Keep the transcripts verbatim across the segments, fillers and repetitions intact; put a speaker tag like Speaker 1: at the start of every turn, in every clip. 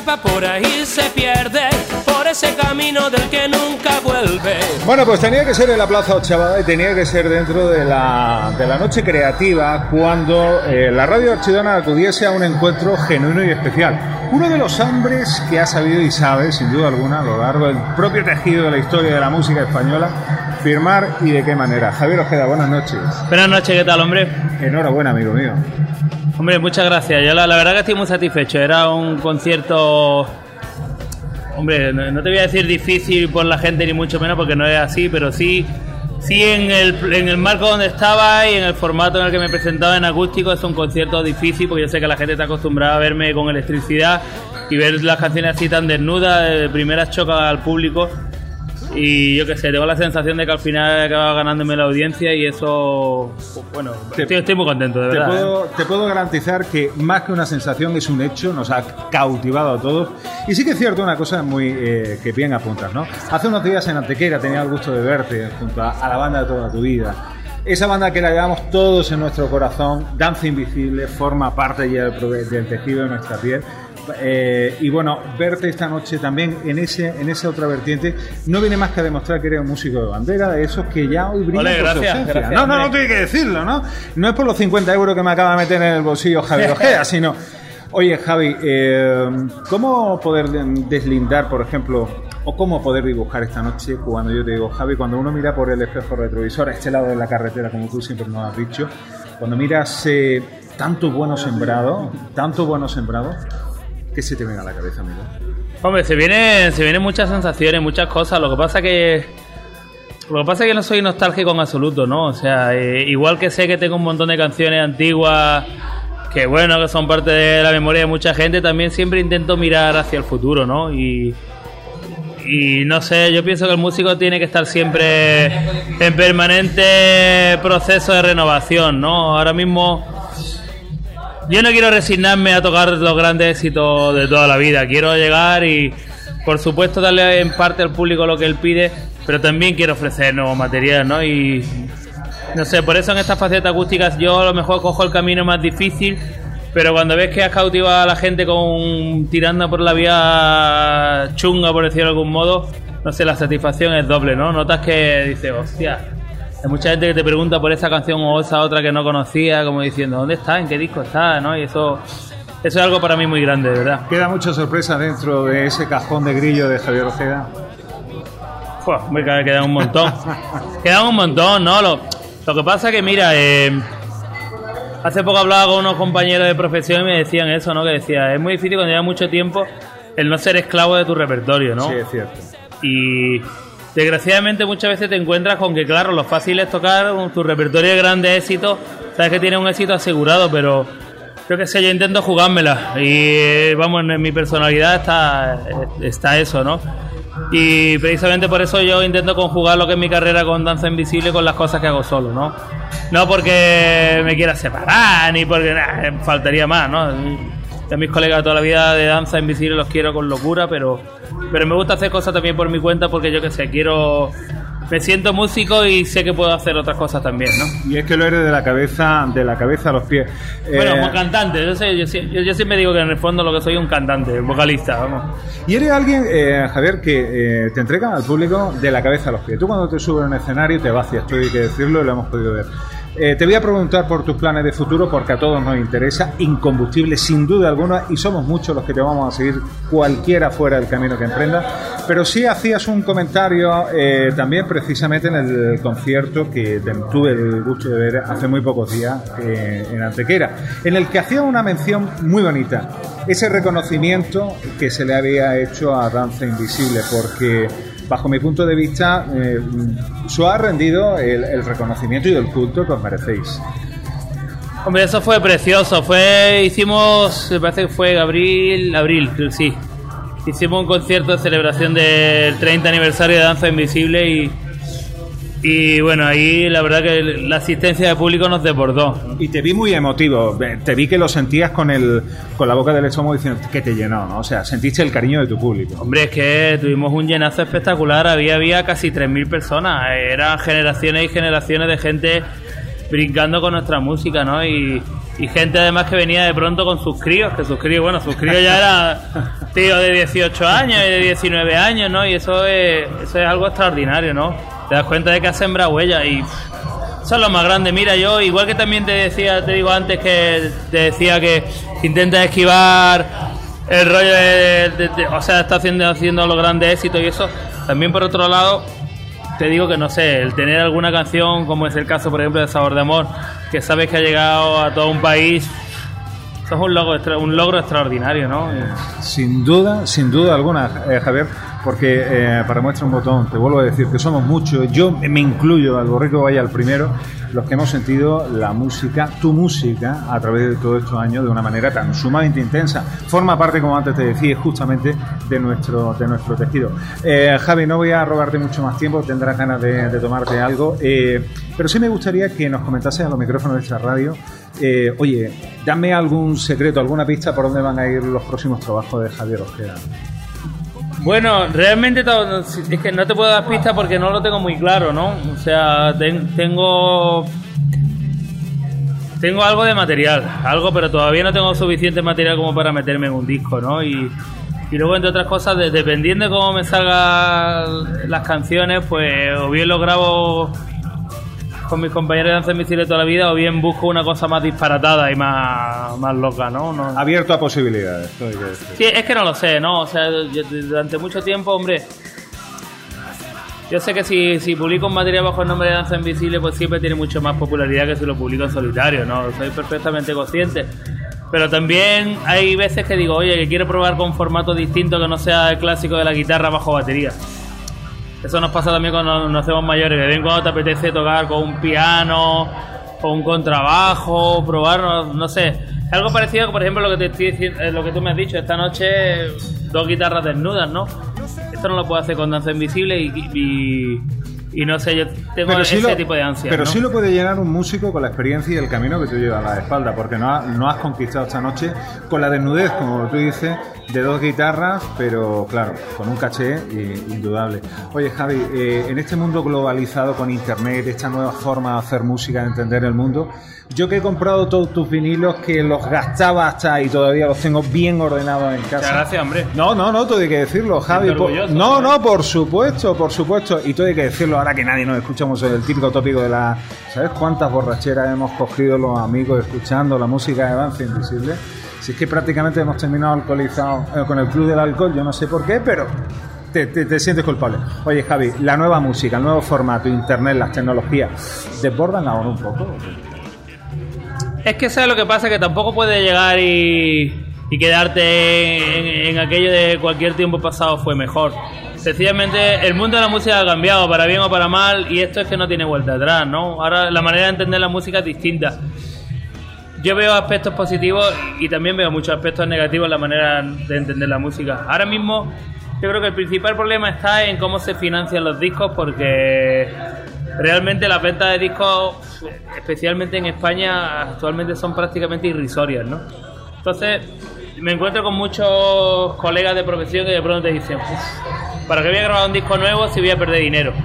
Speaker 1: escapa por ahí, se pierde por ese camino del que nunca vuelve.
Speaker 2: Bueno, pues tenía que ser en la Plaza Ochavada y tenía que ser dentro de la, de la noche creativa cuando eh, la Radio Archidona acudiese a un encuentro genuino y especial. Uno de los hombres que ha sabido y sabe, sin duda alguna, a lo largo del propio tejido de la historia de la música española, firmar y de qué manera. Javier Ojeda, buenas noches.
Speaker 3: Buenas noches, ¿qué tal, hombre?
Speaker 2: Enhorabuena, amigo mío.
Speaker 3: Hombre, muchas gracias. Yo la, la verdad que estoy muy satisfecho. Era un concierto, hombre, no, no te voy a decir difícil por la gente ni mucho menos porque no es así, pero sí, sí en el, en el marco donde estaba y en el formato en el que me presentaba en acústico es un concierto difícil porque yo sé que la gente está acostumbrada a verme con electricidad y ver las canciones así tan desnudas, de primeras chocas al público. Y yo qué sé, tengo la sensación de que al final he acabado ganándome la audiencia y eso, bueno, te, estoy, estoy muy contento, de
Speaker 2: te
Speaker 3: verdad.
Speaker 2: Puedo,
Speaker 3: ¿eh?
Speaker 2: Te puedo garantizar que más que una sensación es un hecho, nos ha cautivado a todos. Y sí que es cierto una cosa muy eh, que bien apuntas, ¿no? Hace unos días en Antequera tenía el gusto de verte junto a, a la banda de toda tu vida. Esa banda que la llevamos todos en nuestro corazón, Danza Invisible, forma parte ya del, del tejido de nuestra piel. Eh, y bueno, verte esta noche también en ese en esa otra vertiente no viene más que a demostrar que eres un músico de bandera, de esos que ya hoy brillan por
Speaker 3: gracias,
Speaker 2: su ausencia.
Speaker 3: gracias,
Speaker 2: no, no, no tiene que decirlo, ¿no? No es por los cincuenta euros que me acaba de meter en el bolsillo Javier Ojeda, sino... Oye, Javi, eh, ¿cómo poder deslindar, por ejemplo, o cómo poder dibujar esta noche cuando yo te digo, Javi, cuando uno mira por el espejo retrovisor a este lado de la carretera, como tú siempre nos has dicho, cuando miras eh, tanto bueno sembrado, tanto bueno sembrado, ¿qué se te viene a la cabeza, amigo?
Speaker 3: Hombre, se vienen, se vienen muchas sensaciones, muchas cosas. Lo que pasa que lo que pasa es que no soy nostálgico en absoluto, ¿no? O sea, eh, igual que sé que tengo un montón de canciones antiguas que bueno, que son parte de la memoria de mucha gente, también siempre intento mirar hacia el futuro, ¿no? Y y no sé, yo pienso que el músico tiene que estar siempre en permanente proceso de renovación, ¿no? Ahora mismo yo no quiero resignarme a tocar los grandes éxitos de toda la vida. Quiero llegar y, por supuesto, darle en parte al público lo que él pide, pero también quiero ofrecer nuevo material, ¿no? Y, no sé, por eso en estas facetas acústicas yo a lo mejor cojo el camino más difícil, pero cuando ves que has cautivado a la gente con tirando por la vía chunga, por decirlo de algún modo, no sé, la satisfacción es doble, ¿no? Notas que dices, hostia... Hay mucha gente que te pregunta por esa canción o esa otra que no conocía, como diciendo, ¿dónde está? ¿En qué disco está? ¿No? Y eso, eso es algo para mí muy grande, de verdad.
Speaker 2: ¿Queda mucha sorpresa dentro de ese cajón de grillo de Javier Ojeda?
Speaker 3: Uf, me queda un montón. Queda un montón, ¿no? Lo, lo que pasa es que, mira, eh, hace poco hablaba con unos compañeros de profesión y me decían eso, ¿no? Que decía, es muy difícil cuando llevas mucho tiempo el no ser esclavo de tu repertorio, ¿no?
Speaker 2: Sí, es cierto.
Speaker 3: Y... desgraciadamente muchas veces te encuentras con que, claro, lo fácil es tocar tu repertorio de grandes éxitos, sabes que tienes un éxito asegurado, pero yo que sé, yo intento jugármela y vamos, en mi personalidad está, está eso, ¿no? Y precisamente por eso yo intento conjugar lo que es mi carrera con Danza Invisible con las cosas que hago solo, ¿no? No porque me quiera separar, ni porque nah, faltaría más, ¿no? A mis colegas de toda la vida de Danza Invisible los quiero con locura, pero pero me gusta hacer cosas también por mi cuenta porque yo que sé, quiero... Me siento músico y sé que puedo hacer otras cosas también, ¿no?
Speaker 2: Y es que lo eres de la cabeza de la cabeza a los pies.
Speaker 3: Bueno,
Speaker 2: eh...
Speaker 3: como cantante, yo, sé, yo, yo, yo siempre digo que en el fondo lo que soy es un cantante, vocalista, vamos.
Speaker 2: Y eres alguien, eh, Javier, que eh, te entrega al público de la cabeza a los pies. Tú cuando te subes a un escenario te vacias, tú hay que decirlo y lo hemos podido ver. Eh, te voy a preguntar por tus planes de futuro porque a todos nos interesa, incombustible sin duda alguna, y somos muchos los que te vamos a seguir cualquiera fuera del camino que emprendas, pero sí hacías un comentario eh, también precisamente en el concierto que tuve el gusto de ver hace muy pocos días eh, en Antequera, en el que hacía una mención muy bonita, ese reconocimiento que se le había hecho a Danza Invisible, porque bajo mi punto de vista, eh, se ha rendido el, el reconocimiento y el culto que os merecéis.
Speaker 3: Hombre, eso fue precioso. Fue, hicimos, me parece que fue abril, abril, sí. Hicimos un concierto de celebración del treinta aniversario de Danza Invisible y, y bueno, ahí la verdad que la asistencia de público nos desbordó.
Speaker 2: Y te vi muy emotivo, te vi que lo sentías con el con la boca del estómago diciendo que te llenó, ¿no? O sea, sentiste el cariño de tu público.
Speaker 3: Hombre, es que tuvimos un llenazo espectacular, había, había casi tres mil personas, eran generaciones y generaciones de gente brincando con nuestra música, ¿no? Y, y gente además que venía de pronto con sus críos, que sus críos, bueno, sus críos ya eran tíos de dieciocho años y de diecinueve años, ¿no? Y eso es, eso es algo extraordinario, ¿no? Te das cuenta de que has sembrado huella y pff, eso es lo más grande. Mira, yo, igual que también te decía, te digo antes que te decía que intentas esquivar el rollo de, de, de o sea, está haciendo, haciendo los grandes éxitos y eso, también por otro lado te digo que no sé, el tener alguna canción como es el caso por ejemplo de Sabor de Amor, que sabes que ha llegado a todo un país, eso es un logro, un logro extraordinario, ¿no?
Speaker 2: Sin duda, sin duda alguna, eh, Javier, porque eh, para muestra un botón, te vuelvo a decir que somos muchos, yo me incluyo, al borrico vaya al primero, los que hemos sentido la música, tu música, a través de todos estos años de una manera tan sumamente intensa. Forma parte, como antes te decía, justamente de nuestro de nuestro tejido. Eh, Javi, no voy a robarte mucho más tiempo, tendrás ganas de, de tomarte algo, eh, pero sí me gustaría que nos comentases a los micrófonos de esta radio, eh, oye, dame algún secreto, alguna pista por dónde van a ir los próximos trabajos de Javier Ojeda.
Speaker 3: Bueno, realmente es que no te puedo dar pistas porque no lo tengo muy claro, ¿no? O sea, ten, tengo tengo algo de material, algo, pero todavía no tengo suficiente material como para meterme en un disco, ¿no? Y, y luego, entre otras cosas, de, dependiendo de cómo me salgan las canciones, pues o bien lo grabo con mis compañeros de Danza Invisible toda la vida, o bien busco una cosa más disparatada y más, más loca, ¿no? no
Speaker 2: Abierto a posibilidades, todo hay que decir.
Speaker 3: Sí, es que no lo sé, ¿no? O sea, yo, durante mucho tiempo, hombre, yo sé que si, si publico un material bajo el nombre de Danza Invisible, pues siempre tiene mucho más popularidad que si lo publico en solitario, ¿no? Soy perfectamente consciente. Pero también hay veces que digo, oye, que quiero probar con formato distinto que no sea el clásico de la guitarra bajo batería. Eso nos pasa también cuando nos hacemos mayores, que de vez en cuando te apetece tocar con un piano, con un contrabajo, probar, no, no sé. Algo parecido, por ejemplo, lo que te estoy diciendo, lo que tú me has dicho, esta noche dos guitarras desnudas, ¿no? Esto no lo puedo hacer con Danza Invisible y, y, y no sé, yo tengo pero ese sí lo, tipo de ansia.
Speaker 2: Pero
Speaker 3: ¿no?
Speaker 2: sí lo puede llenar un músico con la experiencia y el camino que tú llevas a la espalda, porque no, ha, no has conquistado esta noche con la desnudez, como tú dices, de dos guitarras, pero claro, con un caché indudable. Oye, Javi, eh, en este mundo globalizado con internet, esta nueva forma de hacer música, de entender el mundo, yo que he comprado todos tus vinilos, que los gastaba hasta y todavía los tengo bien ordenados en casa.
Speaker 3: Muchas gracias, hombre.
Speaker 2: No, no, no, todo hay que decirlo, Javi. Por... No, no, por supuesto, por supuesto. Y todo hay que decirlo ahora que nadie nos escuchamos el típico tópico de la... ¿Sabes cuántas borracheras hemos cogido los amigos escuchando la música de Danza Invisible? Si es que prácticamente hemos terminado alcoholizados eh, con el club del alcohol, yo no sé por qué, pero te, te, te sientes culpable. Oye, Javi, la nueva música, el nuevo formato, internet, las tecnologías, ¿desbordan ahora un poco?
Speaker 3: Es que sabes lo que pasa, que tampoco puedes llegar y, y quedarte en, en aquello de cualquier tiempo pasado fue mejor. Sencillamente el mundo de la música ha cambiado, para bien o para mal, y esto es que no tiene vuelta atrás, ¿no? Ahora la manera de entender la música es distinta. Yo veo aspectos positivos y también veo muchos aspectos negativos en la manera de entender la música. Ahora mismo yo creo que el principal problema está en cómo se financian los discos, porque realmente las ventas de discos, especialmente en España, actualmente son prácticamente irrisorias, ¿no? Entonces me encuentro con muchos colegas de profesión que de pronto te dicen, ¿para qué voy a grabar un disco nuevo si voy a perder dinero?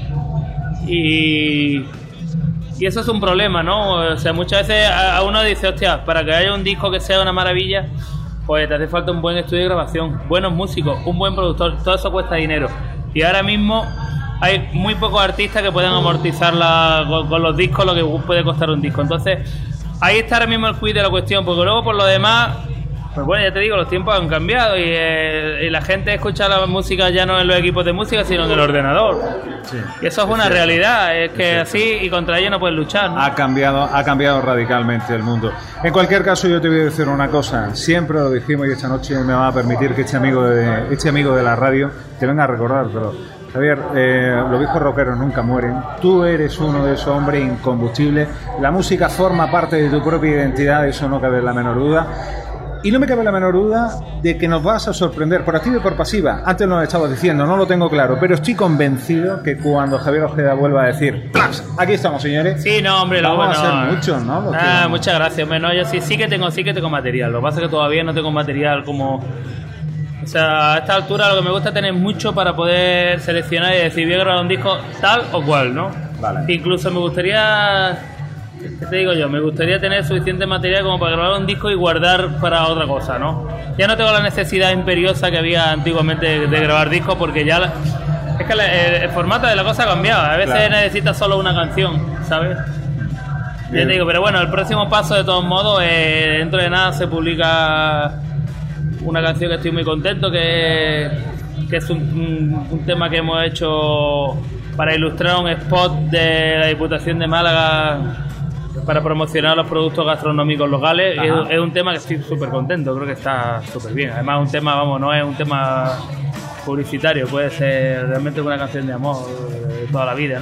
Speaker 3: Y... Y eso es un problema, ¿no? O sea, muchas veces a uno dice, hostia, para que haya un disco que sea una maravilla, pues te hace falta un buen estudio de grabación, buenos músicos, un buen productor, todo eso cuesta dinero. Y ahora mismo hay muy pocos artistas que puedan amortizar la, con, con los discos lo que puede costar un disco. Entonces, ahí está ahora mismo el quid de la cuestión, porque luego por lo demás, pues bueno, ya te digo, los tiempos han cambiado y, eh, y la gente escucha la música ya no en los equipos de música, sino en el ordenador. Sí, y eso es, es una cierto. realidad, es que es así y contra ello no puedes luchar, ¿no? Ha cambiado,
Speaker 2: ha cambiado radicalmente el mundo. En cualquier caso, yo te voy a decir una cosa, siempre lo dijimos y esta noche me va a permitir que este amigo de, este amigo de la radio te venga a recordar, pero Javier, eh, los viejos rockeros nunca mueren. Tú eres uno de esos hombres incombustibles. La música forma parte de tu propia identidad, eso no cabe la menor duda. Y no me cabe la menor duda de que nos vas a sorprender por activa y por pasiva. Antes nos estabas diciendo, no lo tengo claro, pero estoy convencido que cuando Javier Ojeda vuelva a decir ¡Plas! Aquí estamos, señores.
Speaker 3: Sí, no, hombre,
Speaker 2: vamos
Speaker 3: bueno,
Speaker 2: a ser muchos, ¿no? Los
Speaker 3: ah, que... Muchas gracias, hombre. No, yo sí, sí que tengo, sí que tengo material. Lo que pasa es que todavía no tengo material como... O sea, a esta altura lo que me gusta es tener mucho para poder seleccionar y decir, voy a grabar un disco tal o cual, ¿no?
Speaker 2: Vale.
Speaker 3: Incluso me gustaría ¿Qué te digo yo? Me gustaría tener suficiente material como para grabar un disco y guardar para otra cosa, ¿no? Ya no tengo la necesidad imperiosa que había antiguamente de, de grabar discos, porque ya la, es que la, el, el formato de la cosa ha cambiado. A veces claro. necesitas solo una canción, ¿sabes? Ya te digo, pero bueno, el próximo paso de todos modos, eh, dentro de nada se publica una canción que estoy muy contento, que, que es un, un, un tema que hemos hecho para ilustrar un spot de la Diputación de Málaga para promocionar los productos gastronómicos locales. Es, es un tema que estoy súper contento, creo que está súper bien. Además, un tema, vamos, no es un tema publicitario, puede ser realmente una canción de amor de toda la vida, ¿no?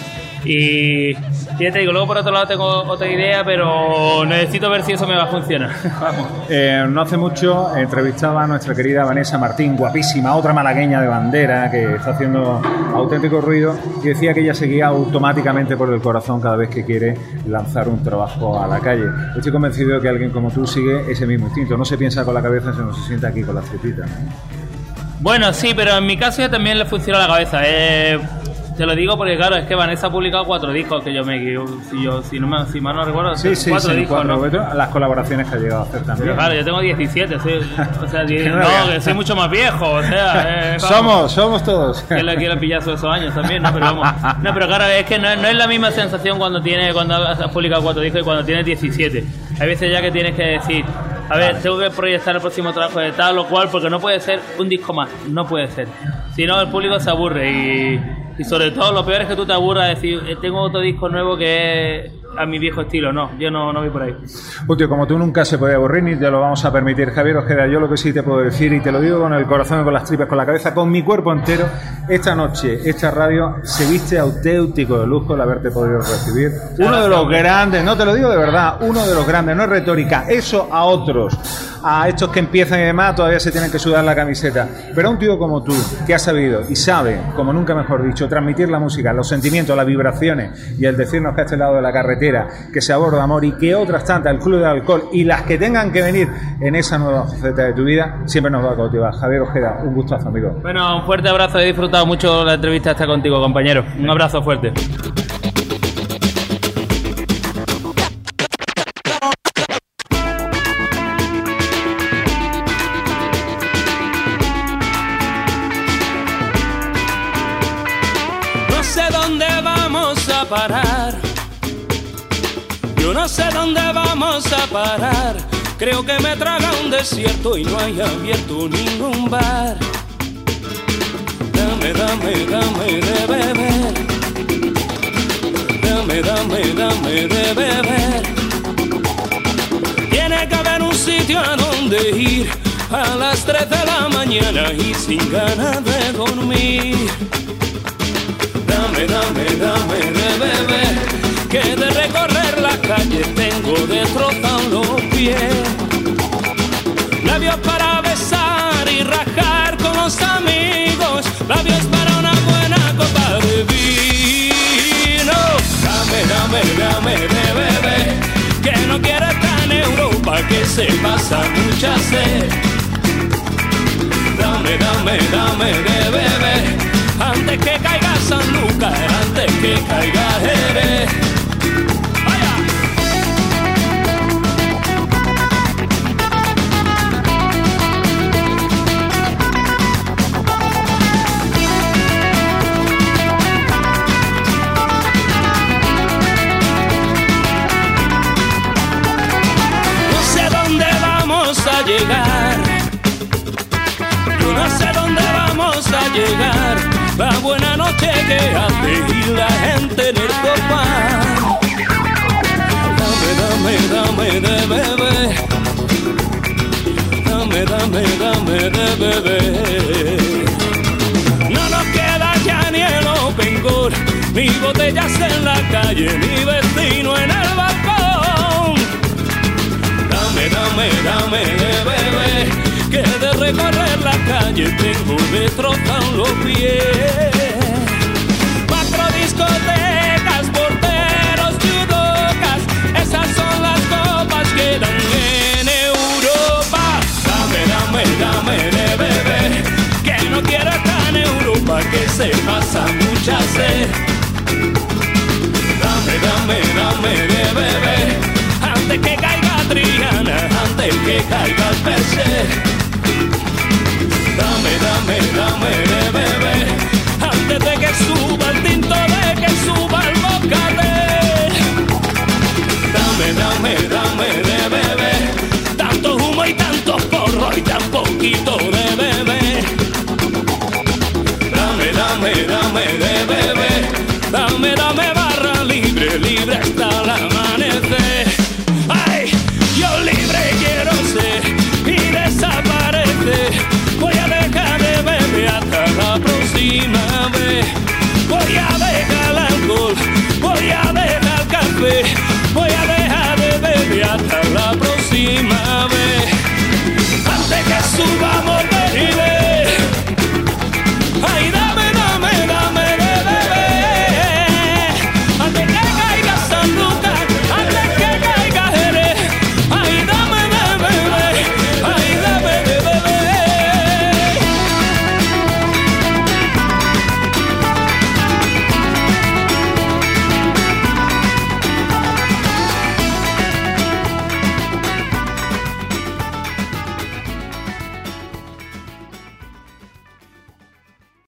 Speaker 3: Y ya te digo, luego por otro lado tengo otra idea, pero necesito ver si eso me va a funcionar. Vamos.
Speaker 2: Eh, no hace mucho entrevistaba a nuestra querida Vanessa Martín, guapísima, otra malagueña de bandera que está haciendo auténtico ruido, y decía que ella seguía automáticamente por el corazón cada vez que quiere lanzar un trabajo a la calle. Estoy convencido de que alguien como tú sigue ese mismo instinto, no se piensa con la cabeza, sino se sienta aquí con las tripitas.
Speaker 3: Bueno, sí, pero en mi caso ya también le funciona la cabeza. Eh... Te lo digo porque, claro, es que Vanessa ha publicado cuatro discos que yo me si yo si no me si mal no recuerdo,
Speaker 2: sí, sí,
Speaker 3: cuatro
Speaker 2: sí,
Speaker 3: discos,
Speaker 2: cuatro,
Speaker 3: ¿no?
Speaker 2: Las colaboraciones que ha llegado a hacer también.
Speaker 3: Pero claro, yo tengo diecisiete, soy, o sea, diez, no, que soy mucho más viejo, o sea, eh,
Speaker 2: somos, somos todos.
Speaker 3: Que le quiero pillazo esos años también, ¿no? Pero vamos, no, pero claro, es que no, no es la misma sensación cuando tiene cuando has publicado cuatro discos y cuando tienes diecisiete. Hay veces ya que tienes que decir, a ver, tengo que proyectar el próximo trabajo de tal o cual, porque no puede ser un disco más, no puede ser. Si no, el público se aburre y, y sobre todo lo peor es que tú te aburras de decir, tengo otro disco nuevo que es a mi viejo estilo. No, yo no, no voy por ahí.
Speaker 2: Utio, como tú nunca se puede aburrir ni te lo vamos a permitir, Javier Ojeda, yo lo que sí te puedo decir, y te lo digo con el corazón, con las tripas, con la cabeza, con mi cuerpo entero, esta noche, esta radio se viste auténtico de lujo el haberte podido recibir. Uno de los grandes, no te lo digo de verdad, uno de los grandes, no es retórica, eso a otros, a estos que empiezan y demás todavía se tienen que sudar la camiseta, pero a un tío como tú, que ha sabido y sabe, como nunca mejor dicho, transmitir la música, los sentimientos, las vibraciones y el decirnos que a este lado de la carretera que se aborda amor y que otras tantas, el Club del Alcohol y las que tengan que venir en esa nueva faceta de tu vida, siempre nos va a cautivar. Javier Ojeda, un gustazo, amigo.
Speaker 3: Bueno, un fuerte abrazo, he disfrutado mucho la entrevista esta contigo, compañero. Un abrazo fuerte.
Speaker 1: No sé dónde vamos a parar. Yo no sé dónde vamos a parar. Creo que me traga un desierto y no hay abierto ningún bar. Dame, dame, dame de beber. Dame, dame, dame de beber. Tiene que haber un sitio a donde ir a las tres de la mañana y sin ganas de dormir. Dame, dame, dame de beber. Que de recorrer la calle tengo destrozado los pies. Labios para besar y rajar con los amigos. Labios para una buena copa de vino. Dame, dame, dame de beber. Que no quiero estar en Europa, que se pasa mucha sed. Dame, dame, dame de beber. Antes que caiga Sanlúcar, antes que caiga Jerez. Llegar, yo no sé dónde vamos a llegar. La buena noche que hace y la gente en el sofá. Dame, dame, dame de beber. Dame, dame, dame de beber. No nos queda ya ni el open goal, ni botellas en la calle, ni vecino en el balcón. Dame, dame, dame de beber, que de recorrer la calle tengo destrozado los pies. Macro discotecas, porteros, judocas, esas son las copas que dan en Europa. Dame, dame, dame de beber, que no quiero estar en Europa, que se pasa mucha sed. Dame, dame, dame de beber, antes que caiga Triana, antes que caiga el P C. Dame, dame, dame de beber, antes de que suba el tinto, de que suba el bocate. Dame, dame, dame de beber, tanto humo y tantos porros y tan poquito de beber. Dame, dame, dame de beber, dame, dame barra libre, libre hasta el amanecer. Ay, yo libre quiero ser y desaparecer. Voy a dejar de beber hasta la próxima